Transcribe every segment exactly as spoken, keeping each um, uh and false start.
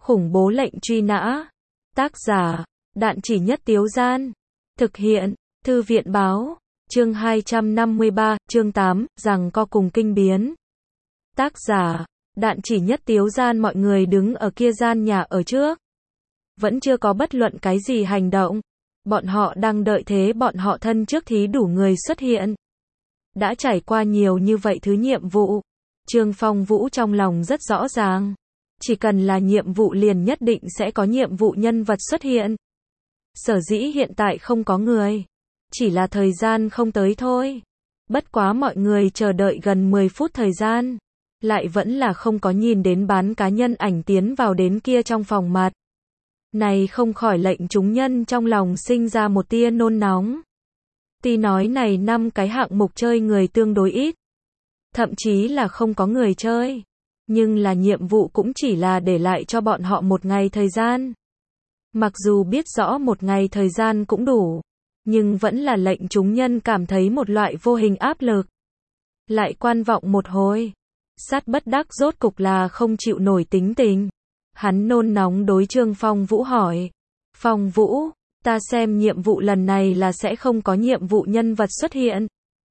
Khủng bố lệnh truy nã. Tác giả, Đạn Chỉ Nhất Tiếu Gian. Thực hiện, Thư viện Báo. Chương hai trăm năm mươi ba, chương tám, giằng co cùng kinh biến. Tác giả, Đạn Chỉ Nhất Tiếu Gian. Mọi người đứng ở kia gian nhà ở trước. Vẫn chưa có bất luận cái gì hành động. Bọn họ đang đợi thế bọn họ thân trước thí đủ người xuất hiện. Đã trải qua nhiều như vậy thứ nhiệm vụ. Trương Phong Vũ trong lòng rất rõ ràng. Chỉ cần là nhiệm vụ liền nhất định sẽ có nhiệm vụ nhân vật xuất hiện. Sở dĩ hiện tại không có người. Chỉ là thời gian không tới thôi. Bất quá mọi người chờ đợi gần mười phút thời gian. Lại vẫn là không có nhìn đến bán cá nhân ảnh tiến vào đến kia trong phòng mặt. Này không khỏi lệnh chúng nhân trong lòng sinh ra một tia nôn nóng. Tuy nói này năm cái hạng mục chơi người tương đối ít. Thậm chí là không có người chơi. Nhưng là nhiệm vụ cũng chỉ là để lại cho bọn họ một ngày thời gian. Mặc dù biết rõ một ngày thời gian cũng đủ. Nhưng vẫn là lệnh chúng nhân cảm thấy một loại vô hình áp lực. Lại quan vọng một hồi. Sát bất đắc rốt cục là không chịu nổi tính tình. Hắn nôn nóng đối Trương Phong Vũ hỏi. Phong Vũ, ta xem nhiệm vụ lần này là sẽ không có nhiệm vụ nhân vật xuất hiện.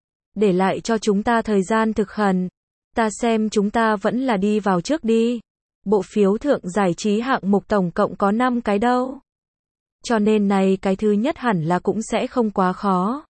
Để lại cho chúng ta thời gian thực hành. Ta xem chúng ta vẫn là đi vào trước đi. Bộ phiếu thượng giải trí hạng mục tổng cộng có năm cái đâu. Cho nên này cái thứ nhất hẳn là cũng sẽ không quá khó.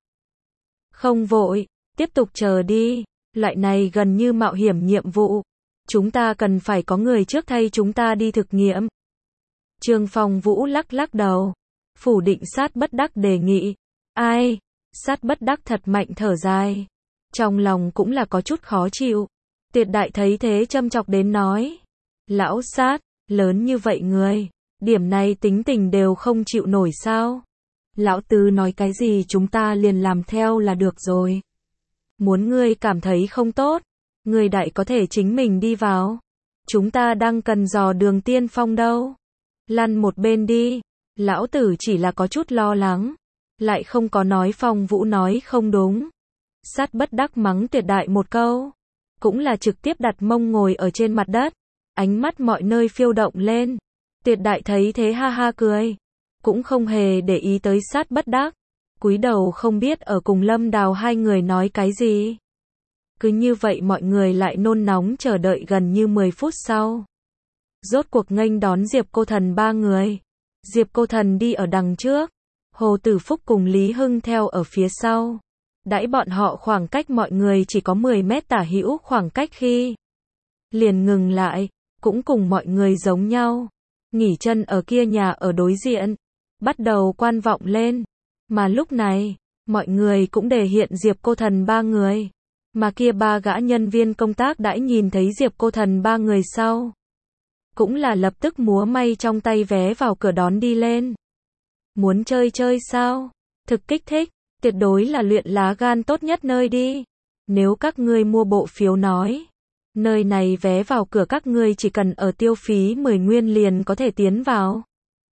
Không vội, tiếp tục chờ đi. Loại này gần như mạo hiểm nhiệm vụ. Chúng ta cần phải có người trước thay chúng ta đi thực nghiệm. Trương Phong Vũ lắc lắc đầu. Phủ định sát bất đắc đề nghị. Ai? Sát bất đắc thật mạnh thở dài. Trong lòng cũng là có chút khó chịu. Tuyệt đại thấy thế châm chọc đến nói. Lão sát, lớn như vậy người. Điểm này tính tình đều không chịu nổi sao? Lão Tứ nói cái gì chúng ta liền làm theo là được rồi. Muốn ngươi cảm thấy không tốt. Ngươi đại có thể chính mình đi vào. Chúng ta đang cần dò đường tiên phong đâu. Lăn một bên đi. Lão Tử chỉ là có chút lo lắng. Lại không có nói Phong Vũ nói không đúng. Sát bất đắc mắng tuyệt đại một câu. Cũng là trực tiếp đặt mông ngồi ở trên mặt đất. Ánh mắt mọi nơi phiêu động lên. Tuyệt đại thấy thế ha ha cười. Cũng không hề để ý tới sát bất đắc. Cúi đầu không biết ở cùng Lâm Đào hai người nói cái gì. Cứ như vậy mọi người lại nôn nóng chờ đợi gần như mười phút sau. Rốt cuộc nghênh đón Diệp Cô Thần ba người. Diệp Cô Thần đi ở đằng trước. Hồ Tử Phúc cùng Lý Hưng theo ở phía sau. Đãi bọn họ khoảng cách mọi người chỉ có mười mét tả hữu khoảng cách khi. Liền ngừng lại, cũng cùng mọi người giống nhau. Nghỉ chân ở kia nhà ở đối diện. Bắt đầu quan vọng lên. Mà lúc này, mọi người cũng đề hiện Diệp Cô Thần ba người. Mà kia ba gã nhân viên công tác đãi nhìn thấy Diệp Cô Thần ba người sau. Cũng là lập tức múa may trong tay vé vào cửa đón đi lên. Muốn chơi chơi sao? Thực kích thích, tuyệt đối là luyện lá gan tốt nhất nơi đi. Nếu các ngươi mua bộ phiếu nói. Nơi này vé vào cửa các ngươi chỉ cần ở tiêu phí mười nguyên liền có thể tiến vào.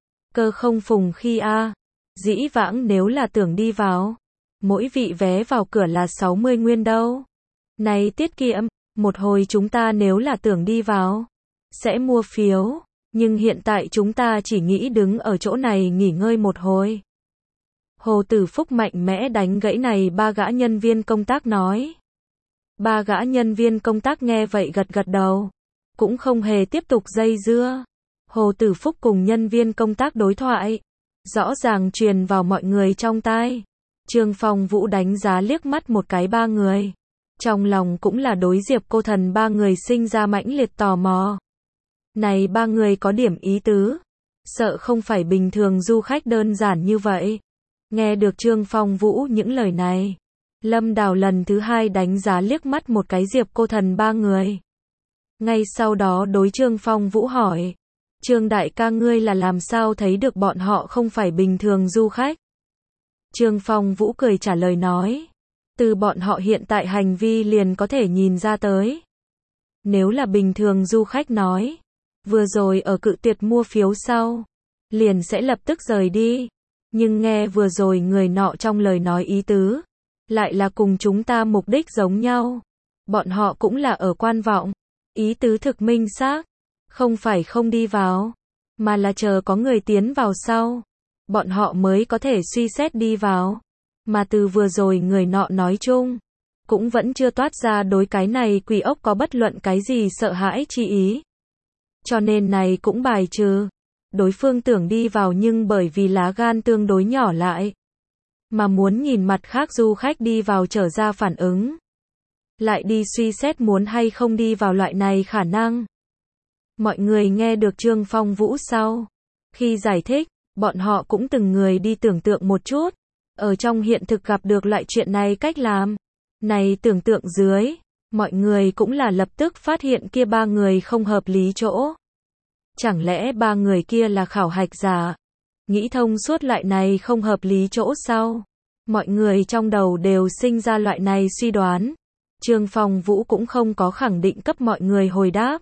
Cơ không phùng khi a. Dĩ vãng nếu là tưởng đi vào. Mỗi vị vé vào cửa là sáu mươi nguyên đâu. Này tiết kiệm, một hồi chúng ta nếu là tưởng đi vào. Sẽ mua phiếu. Nhưng hiện tại chúng ta chỉ nghĩ đứng ở chỗ này nghỉ ngơi một hồi. Hồ Tử Phúc mạnh mẽ đánh gãy này ba gã nhân viên công tác nói. Ba gã nhân viên công tác nghe vậy gật gật đầu. Cũng không hề tiếp tục dây dưa. Hồ Tử Phúc cùng nhân viên công tác đối thoại. Rõ ràng truyền vào mọi người trong tai. Trương Phong Vũ đánh giá liếc mắt một cái ba người. Trong lòng cũng là đối Diệp Cô Thần ba người sinh ra mãnh liệt tò mò. Này ba người có điểm ý tứ. Sợ không phải bình thường du khách đơn giản như vậy. Nghe được Trương Phong Vũ những lời này. Lâm Đào lần thứ hai đánh giá liếc mắt một cái Diệp Cô Thần ba người. Ngay sau đó đối Trương Phong Vũ hỏi. Trương đại ca ngươi là làm sao thấy được bọn họ không phải bình thường du khách? Trương Phong Vũ cười trả lời nói. Từ bọn họ hiện tại hành vi liền có thể nhìn ra tới. Nếu là bình thường du khách nói. Vừa rồi ở cự tuyệt mua phiếu sau. Liền sẽ lập tức rời đi. Nhưng nghe vừa rồi người nọ trong lời nói ý tứ. Lại là cùng chúng ta mục đích giống nhau. Bọn họ cũng là ở quan vọng. Ý tứ thực minh xác. Không phải không đi vào. mà là chờ có người tiến vào sau, bọn họ mới có thể suy xét đi vào. Mà từ vừa rồi người nọ nói chung, cũng vẫn chưa toát ra đối cái này quỷ ốc có bất luận cái gì sợ hãi chi ý. Cho nên này cũng bài trừ. Đối phương tưởng đi vào nhưng bởi vì lá gan tương đối nhỏ lại, mà muốn nhìn mặt khác du khách đi vào trở ra phản ứng. Lại đi suy xét muốn hay không đi vào loại này khả năng. Mọi người nghe được Trương Phong Vũ sau. Khi giải thích, bọn họ cũng từng người đi tưởng tượng một chút. Ở trong hiện thực gặp được loại chuyện này cách làm. Này tưởng tượng dưới, mọi người cũng là lập tức phát hiện kia ba người không hợp lý chỗ. Chẳng lẽ ba người kia là khảo hạch giả? Nghĩ thông suốt loại này không hợp lý chỗ sau. Mọi người trong đầu đều sinh ra loại này suy đoán. Trương Phong Vũ cũng không có khẳng định cấp mọi người hồi đáp.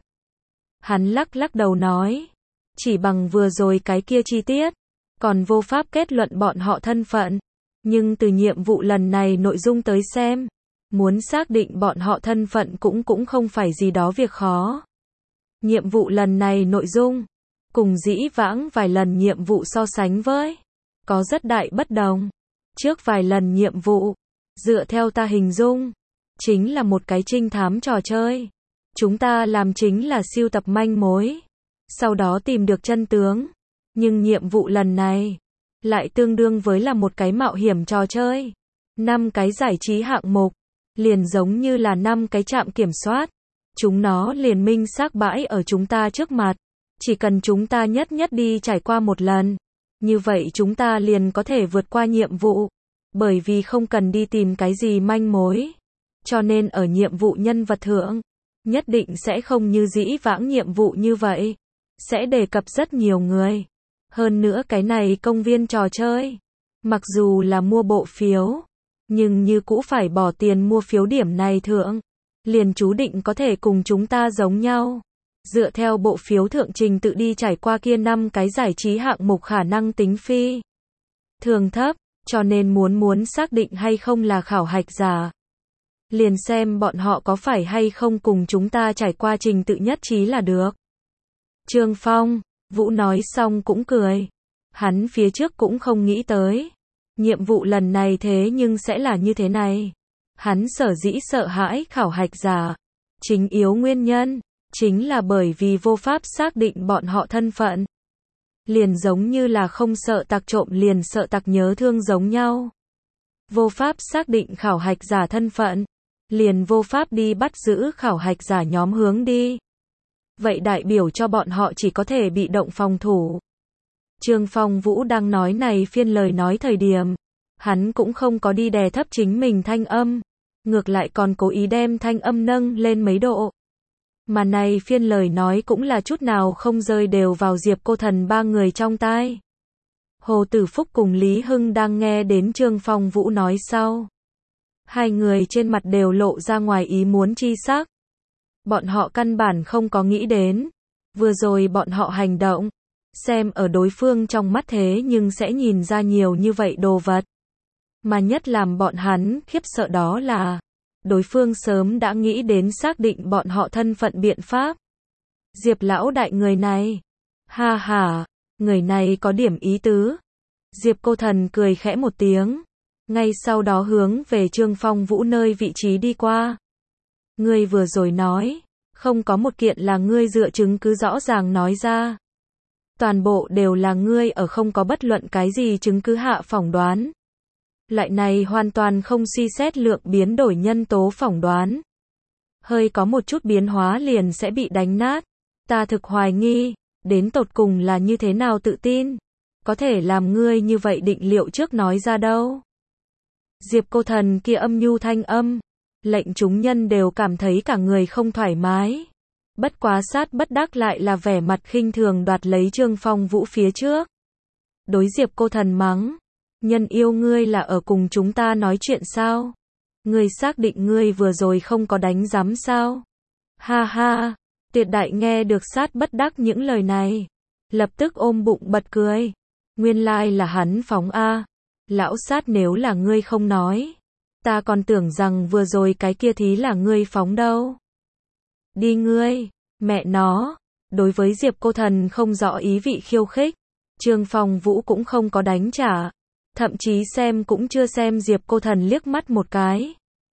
Hắn lắc lắc đầu nói. Chỉ bằng vừa rồi cái kia chi tiết, còn vô pháp kết luận bọn họ thân phận. Nhưng từ nhiệm vụ lần này nội dung tới xem, muốn xác định bọn họ thân phận cũng cũng không phải gì đó việc khó. Nhiệm vụ lần này nội dung, cùng dĩ vãng vài lần nhiệm vụ so sánh với, có rất đại bất đồng. Trước vài lần nhiệm vụ, dựa theo ta hình dung, chính là một cái trinh thám trò chơi. Chúng ta làm chính là siêu tập manh mối, sau đó tìm được chân tướng. Nhưng nhiệm vụ lần này, lại tương đương với là một cái mạo hiểm trò chơi. Năm cái giải trí hạng mục, liền giống như là năm cái trạm kiểm soát. Chúng nó liền minh xác bãi ở chúng ta trước mặt. Chỉ cần chúng ta nhất nhất đi trải qua một lần. Như vậy chúng ta liền có thể vượt qua nhiệm vụ. Bởi vì không cần đi tìm cái gì manh mối. Cho nên ở nhiệm vụ nhân vật thượng, nhất định sẽ không như dĩ vãng nhiệm vụ như vậy. Sẽ đề cập rất nhiều người. Hơn nữa cái này công viên trò chơi. Mặc dù là mua bộ phiếu, nhưng như cũ phải bỏ tiền mua phiếu điểm này thượng. Liền chú định có thể cùng chúng ta giống nhau. Dựa theo bộ phiếu thượng trình tự đi trải qua kia năm cái giải trí hạng mục khả năng tính phi thường thấp, cho nên muốn muốn xác định hay không là khảo hạch giả. Liền xem bọn họ có phải hay không cùng chúng ta trải qua trình tự nhất trí là được. Trương Phong Vũ nói xong cũng cười. Hắn phía trước cũng không nghĩ tới. Nhiệm vụ lần này thế nhưng sẽ là như thế này. Hắn sở dĩ sợ hãi khảo hạch giả. Chính yếu nguyên nhân, chính là bởi vì vô pháp xác định bọn họ thân phận. Liền giống như là không sợ tặc trộm liền sợ tặc nhớ thương giống nhau. Vô pháp xác định khảo hạch giả thân phận. Liền vô pháp đi bắt giữ khảo hạch giả nhóm hướng đi. Vậy đại biểu cho bọn họ chỉ có thể bị động phòng thủ. Trương Phong Vũ đang nói này phiên lời nói thời điểm. Hắn cũng không có đi đè thấp chính mình thanh âm. Ngược lại còn cố ý đem thanh âm nâng lên mấy độ. Mà này phiên lời nói cũng là chút nào không rơi đều vào Diệp Cô Thần ba người trong tai. Hồ Tử Phúc cùng Lý Hưng đang nghe đến Trương Phong Vũ nói sau. Hai người trên mặt đều lộ ra ngoài ý muốn chi sắc. Bọn họ căn bản không có nghĩ đến. Vừa rồi bọn họ hành động. Xem ở đối phương trong mắt thế nhưng sẽ nhìn ra nhiều như vậy đồ vật. Mà nhất làm bọn hắn khiếp sợ đó là đối phương sớm đã nghĩ đến xác định bọn họ thân phận biện pháp. Diệp lão đại người này. Ha ha, người này có điểm ý tứ. Diệp Cô Thần cười khẽ một tiếng. Ngay sau đó hướng về Trương Phong Vũ nơi vị trí đi qua. Ngươi vừa rồi nói, không có một kiện là ngươi dựa chứng cứ rõ ràng nói ra. Toàn bộ đều là ngươi ở không có bất luận cái gì chứng cứ hạ phỏng đoán. Loại này hoàn toàn không suy xét lượng biến đổi nhân tố phỏng đoán. Hơi có một chút biến hóa liền sẽ bị đánh nát. Ta thực hoài nghi, đến tột cùng là như thế nào tự tin. Có thể làm ngươi như vậy định liệu trước nói ra đâu. Diệp Cô Thần kia âm nhu thanh âm. Lệnh chúng nhân đều cảm thấy cả người không thoải mái. Bất quá sát bất đắc lại là vẻ mặt khinh thường đoạt lấy Trương Phong Vũ phía trước. Đối Diệp Cô Thần mắng. Nhân yêu ngươi là ở cùng chúng ta nói chuyện sao? Ngươi xác định ngươi vừa rồi không có đánh giám sao? Ha ha, Tuyệt Đại nghe được sát bất đắc những lời này. Lập tức ôm bụng bật cười. Nguyên lai là hắn phóng a. Lão sát nếu là ngươi không nói. Ta còn tưởng rằng vừa rồi cái kia thí là ngươi phóng đâu. Đi ngươi, mẹ nó, Đối với Diệp Cô Thần không rõ ý vị khiêu khích, Trương Phong Vũ cũng không có đánh trả, thậm chí xem cũng chưa xem Diệp Cô Thần liếc mắt một cái.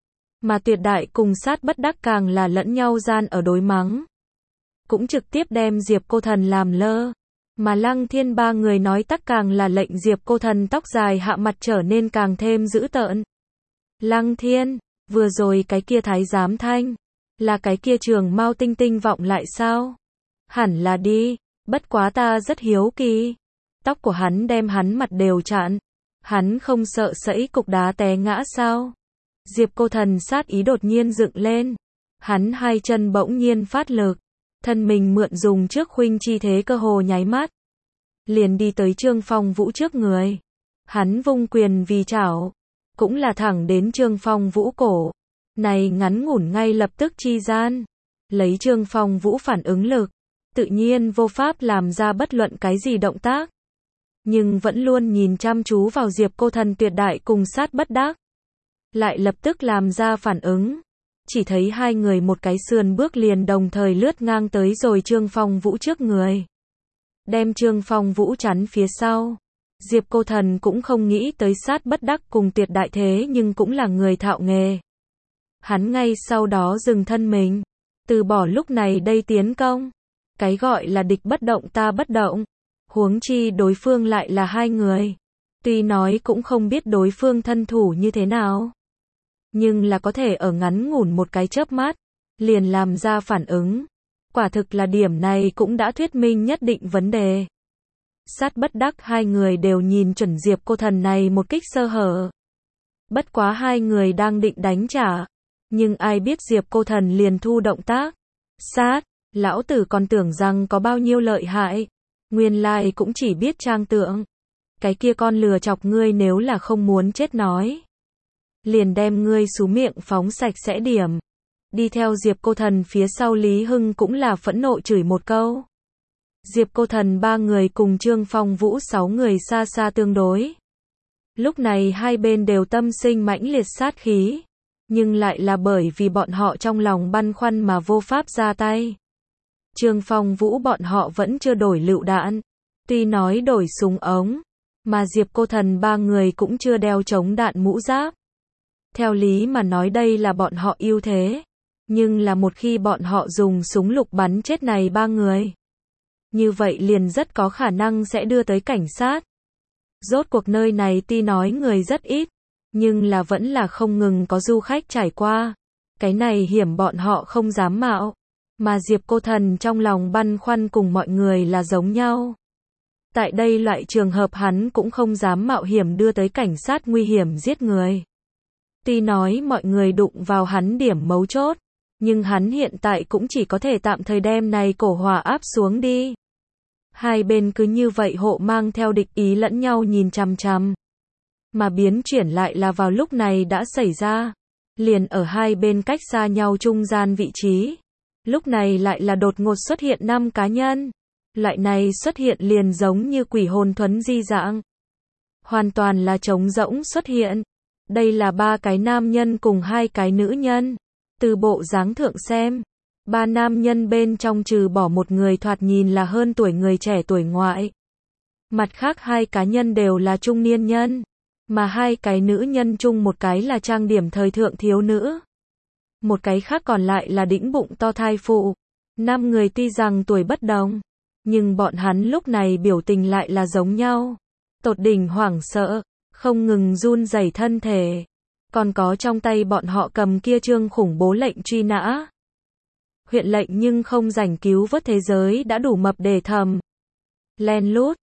Mà Tuyệt Đại cùng Sát Bất Đắc càng là lẫn nhau gian ở đối mắng, cũng trực tiếp đem Diệp Cô Thần làm lơ. Mà Lăng Thiên ba người nói tắc càng là lệnh Diệp Cô Thần tóc dài hạ mặt trở nên càng thêm dữ tợn. Lăng Thiên, vừa rồi cái kia thái giám thanh, là cái kia Trường Mao Tinh Tinh vọng lại sao? Hẳn là đi, bất quá ta rất hiếu kỳ. Tóc của hắn đem hắn mặt đều chặn, hắn không sợ sẫy cục đá té ngã sao? Diệp Cô Thần sát ý đột nhiên dựng lên, hắn hai chân bỗng nhiên phát lực, thân mình mượn dùng trước khuynh chi thế cơ hồ nháy mắt, liền đi tới Trương Phong Vũ trước người. Hắn vung quyền vì chảo, cũng là thẳng đến Trương Phong Vũ cổ. Này ngắn ngủn ngay lập tức chi gian, lấy Trương Phong Vũ phản ứng lực, tự nhiên vô pháp làm ra bất luận cái gì động tác, nhưng vẫn luôn nhìn chăm chú vào Diệp Cô Thần Tuyệt Đại cùng Sát Bất Đắc, lại lập tức làm ra phản ứng. Chỉ thấy hai người một cái sườn bước liền đồng thời lướt ngang tới rồi Trương Phong Vũ trước người, đem Trương Phong Vũ chắn phía sau. Diệp Cô Thần cũng không nghĩ tới Sát Bất Đắc cùng Tuyệt Đại thế nhưng cũng là người thạo nghề. Hắn ngay sau đó dừng thân mình, từ bỏ lúc này đây tiến công. Cái gọi là địch bất động ta bất động, huống chi đối phương lại là hai người. Tuy nói cũng không biết đối phương thân thủ như thế nào, nhưng là có thể ở ngắn ngủn một cái chớp mắt, liền làm ra phản ứng. Quả thực là điểm này cũng đã thuyết minh nhất định vấn đề. Sát Bất Đắc hai người đều nhìn chuẩn Diệp Cô Thần này một kích sơ hở. Bất quá hai người đang định đánh trả, nhưng ai biết Diệp Cô Thần liền thu động tác. Sát, lão tử còn tưởng rằng có bao nhiêu lợi hại, nguyên lai cũng chỉ biết trang tượng. Cái kia con lừa chọc ngươi nếu là không muốn chết nói, liền đem ngươi xú miệng phóng sạch sẽ điểm. Đi theo Diệp Cô Thần phía sau Lý Hưng cũng là phẫn nộ chửi một câu. Diệp Cô Thần ba người cùng Trương Phong Vũ sáu người xa xa tương đối. Lúc này hai bên đều tâm sinh mãnh liệt sát khí, nhưng lại là bởi vì bọn họ trong lòng băn khoăn mà vô pháp ra tay. Trương Phong Vũ bọn họ vẫn chưa đổi lựu đạn, tuy nói đổi súng ống, mà Diệp Cô Thần ba người cũng chưa đeo chống đạn mũ giáp. Theo lý mà nói đây là bọn họ ưu thế, nhưng là một khi bọn họ dùng súng lục bắn chết này ba người, như vậy liền rất có khả năng sẽ đưa tới cảnh sát. Rốt cuộc nơi này tuy nói người rất ít, nhưng là vẫn là không ngừng có du khách trải qua. Cái này hiểm bọn họ không dám mạo, mà Diệp Cô Thần trong lòng băn khoăn cùng mọi người là giống nhau. Tại đây loại trường hợp hắn cũng không dám mạo hiểm đưa tới cảnh sát nguy hiểm giết người. Tuy nói mọi người đụng vào hắn điểm mấu chốt, nhưng hắn hiện tại cũng chỉ có thể tạm thời đem này cổ hỏa áp xuống đi. Hai bên cứ như vậy hộ mang theo địch ý lẫn nhau nhìn chằm chằm. Mà biến chuyển lại là vào lúc này đã xảy ra. Liền ở hai bên cách xa nhau trung gian vị trí. Lúc này lại là đột ngột xuất hiện năm cá nhân. Loại này xuất hiện liền giống như quỷ hồn thuấn di dạng. Hoàn toàn là trống rỗng xuất hiện. Đây là ba cái nam nhân cùng hai cái nữ nhân. Từ bộ dáng thượng xem, ba nam nhân bên trong trừ bỏ một người thoạt nhìn là hơn tuổi người trẻ tuổi ngoại. Mặt khác hai cá nhân đều là trung niên nhân, mà hai cái nữ nhân chung một cái là trang điểm thời thượng thiếu nữ. Một cái khác còn lại là đĩnh bụng to thai phụ. Năm người tuy rằng tuổi bất đồng, nhưng bọn hắn lúc này biểu tình lại là giống nhau. Tột đỉnh hoảng sợ, không ngừng run rẩy thân thể. Còn có trong tay bọn họ cầm kia trương khủng bố lệnh truy nã. Huyện lệnh nhưng không rảnh cứu vớt thế giới đã đủ mập để thầm. Len lút,